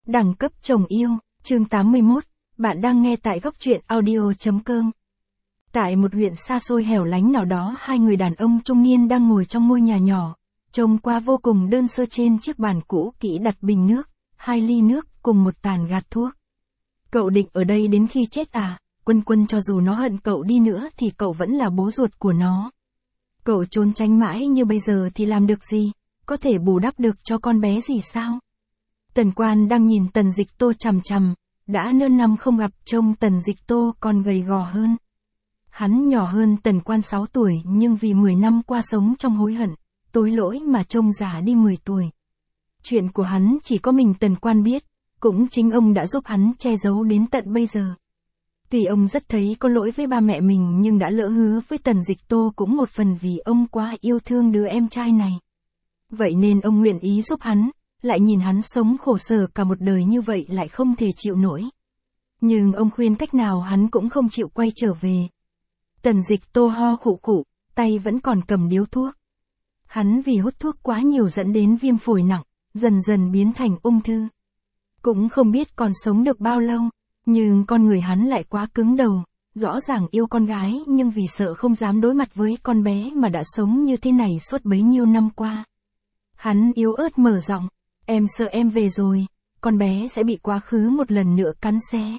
Đẳng cấp chồng yêu, chương 81, bạn đang nghe tại góc truyện audio.com. Tại một huyện xa xôi hẻo lánh nào đó, hai người đàn ông trung niên đang ngồi trong ngôi nhà nhỏ, trông qua vô cùng đơn sơ. Trên chiếc bàn cũ kỹ đặt bình nước, 2 ly nước cùng một tàn gạt thuốc. Cậu định ở đây đến khi chết à? Quân cho dù nó hận cậu đi nữa thì cậu vẫn là bố ruột của nó. Cậu trốn tránh mãi như bây giờ thì làm được gì? Có thể bù đắp được cho con bé gì sao? Tần Quan đang nhìn Tần Dịch Tô chằm chằm, đã nửa năm không gặp, trông Tần Dịch Tô còn gầy gò hơn. Hắn nhỏ hơn Tần Quan 6 tuổi nhưng vì 10 năm qua sống trong hối hận, tối lỗi mà trông già đi 10 tuổi. Chuyện của hắn chỉ có mình Tần Quan biết, cũng chính ông đã giúp hắn che giấu đến tận bây giờ. Tuy ông rất thấy có lỗi với ba mẹ mình nhưng đã lỡ hứa với Tần Dịch Tô cũng một phần vì ông quá yêu thương đứa em trai này. Vậy nên ông nguyện ý giúp hắn, lại nhìn hắn sống khổ sở cả một đời như vậy lại không thể chịu nổi. Nhưng ông khuyên cách nào hắn cũng không chịu quay trở về. Tần Dịch Tô ho khụ khụ, tay vẫn còn cầm điếu thuốc. Hắn vì hút thuốc quá nhiều dẫn đến viêm phổi nặng, dần dần biến thành ung thư. Cũng không biết còn sống được bao lâu, nhưng con người hắn lại quá cứng đầu, rõ ràng yêu con gái nhưng vì sợ không dám đối mặt với con bé mà đã sống như thế này suốt bấy nhiêu năm qua. Hắn yếu ớt mở giọng, em sợ em về rồi, con bé sẽ bị quá khứ một lần nữa cắn xé.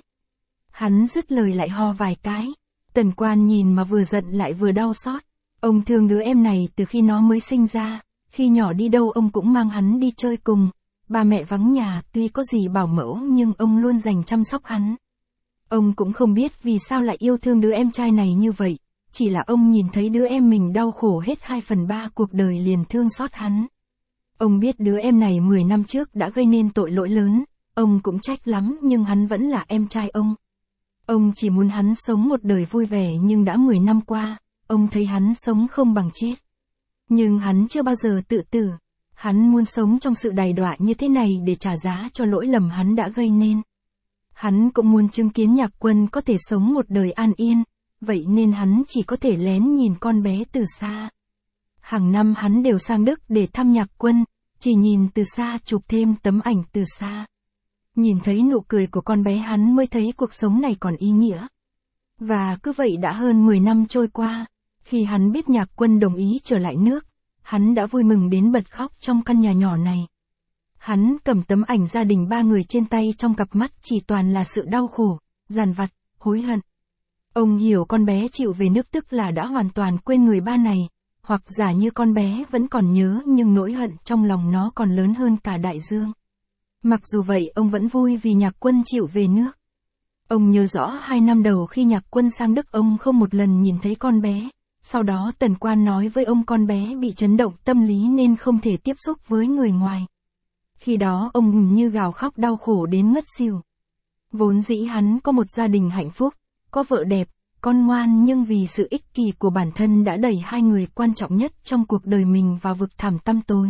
Hắn dứt lời lại ho vài cái. Tần Quan nhìn mà vừa giận lại vừa đau xót. Ông thương đứa em này từ khi nó mới sinh ra, khi nhỏ đi đâu ông cũng mang hắn đi chơi cùng. Ba mẹ vắng nhà, tuy có gì bảo mẫu nhưng ông luôn dành chăm sóc hắn. Ông cũng không biết vì sao lại yêu thương đứa em trai này như vậy, chỉ là ông nhìn thấy đứa em mình đau khổ hết 2/3 cuộc đời liền thương xót hắn. Ông biết đứa em này 10 năm trước đã gây nên tội lỗi lớn, ông cũng trách lắm nhưng hắn vẫn là em trai ông. Ông chỉ muốn hắn sống một đời vui vẻ nhưng đã 10 năm qua, ông thấy hắn sống không bằng chết. Nhưng hắn chưa bao giờ tự tử, hắn muốn sống trong sự đày đọa như thế này để trả giá cho lỗi lầm hắn đã gây nên. Hắn cũng muốn chứng kiến Nhạc Quân có thể sống một đời an yên, vậy nên hắn chỉ có thể lén nhìn con bé từ xa. Hàng năm hắn đều sang Đức để thăm Nhạc Quân, chỉ nhìn từ xa chụp thêm tấm ảnh từ xa. Nhìn thấy nụ cười của con bé hắn mới thấy cuộc sống này còn ý nghĩa. Và cứ vậy đã hơn 10 năm trôi qua, khi hắn biết Nhạc Quân đồng ý trở lại nước, hắn đã vui mừng đến bật khóc trong căn nhà nhỏ này. Hắn cầm tấm ảnh gia đình 3 người trên tay, trong cặp mắt chỉ toàn là sự đau khổ, dằn vặt, hối hận. Ông hiểu con bé chịu về nước tức là đã hoàn toàn quên người ba này, hoặc giả như con bé vẫn còn nhớ nhưng nỗi hận trong lòng nó còn lớn hơn cả đại dương. Mặc dù vậy ông vẫn vui vì Nhạc Quân chịu về nước. Ông nhớ rõ 2 năm đầu khi Nhạc Quân sang Đức ông không một lần nhìn thấy con bé. Sau đó Tần Quan nói với ông con bé bị chấn động tâm lý nên không thể tiếp xúc với người ngoài. Khi đó ông như gào khóc đau khổ đến ngất xỉu. Vốn dĩ hắn có một gia đình hạnh phúc, có vợ đẹp, con ngoan nhưng vì sự ích kỷ của bản thân đã đẩy hai người quan trọng nhất trong cuộc đời mình vào vực thẳm tăm tối.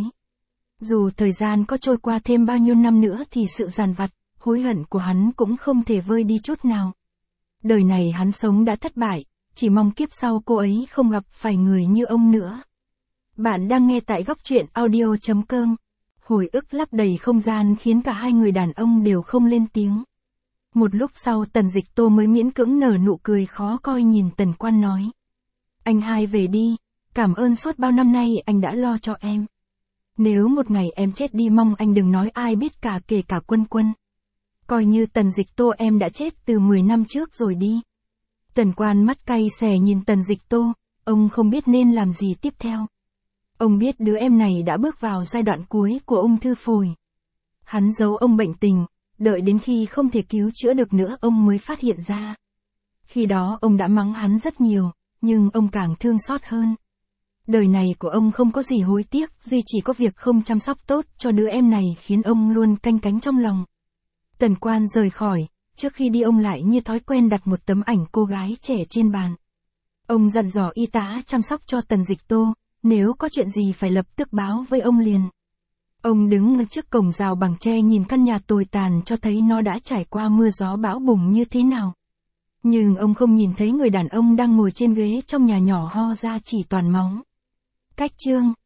Dù thời gian có trôi qua thêm bao nhiêu năm nữa thì sự dằn vặt, hối hận của hắn cũng không thể vơi đi chút nào. Đời này hắn sống đã thất bại, chỉ mong kiếp sau cô ấy không gặp phải người như ông nữa. Bạn đang nghe tại góc truyện audio.com. Hồi ức lấp đầy không gian khiến cả hai người đàn ông đều không lên tiếng. Một lúc sau Tần Dịch Tô mới miễn cưỡng nở nụ cười khó coi nhìn Tần Quan nói. Anh hai về đi, cảm ơn suốt bao năm nay anh đã lo cho em. Nếu một ngày em chết đi mong anh đừng nói ai biết cả, kể cả Quân. Coi như Tần Dịch Tô em đã chết từ 10 năm trước rồi đi. Tần Quan mắt cay xè nhìn Tần Dịch Tô, ông không biết nên làm gì tiếp theo. Ông biết đứa em này đã bước vào giai đoạn cuối của ung thư phổi. Hắn giấu ông bệnh tình, đợi đến khi không thể cứu chữa được nữa ông mới phát hiện ra. Khi đó ông đã mắng hắn rất nhiều, nhưng ông càng thương xót hơn. Đời này của ông không có gì hối tiếc, duy chỉ có việc không chăm sóc tốt cho đứa em này khiến ông luôn canh cánh trong lòng. Tần Quan rời khỏi, trước khi đi ông lại như thói quen đặt một tấm ảnh cô gái trẻ trên bàn. Ông dặn dò y tá chăm sóc cho Tần Dịch Tô, nếu có chuyện gì phải lập tức báo với ông liền. Ông đứng trước cổng rào bằng tre nhìn căn nhà tồi tàn cho thấy nó đã trải qua mưa gió bão bùng như thế nào. Nhưng ông không nhìn thấy người đàn ông đang ngồi trên ghế trong nhà nhỏ ho ra chỉ toàn máu. Cách chương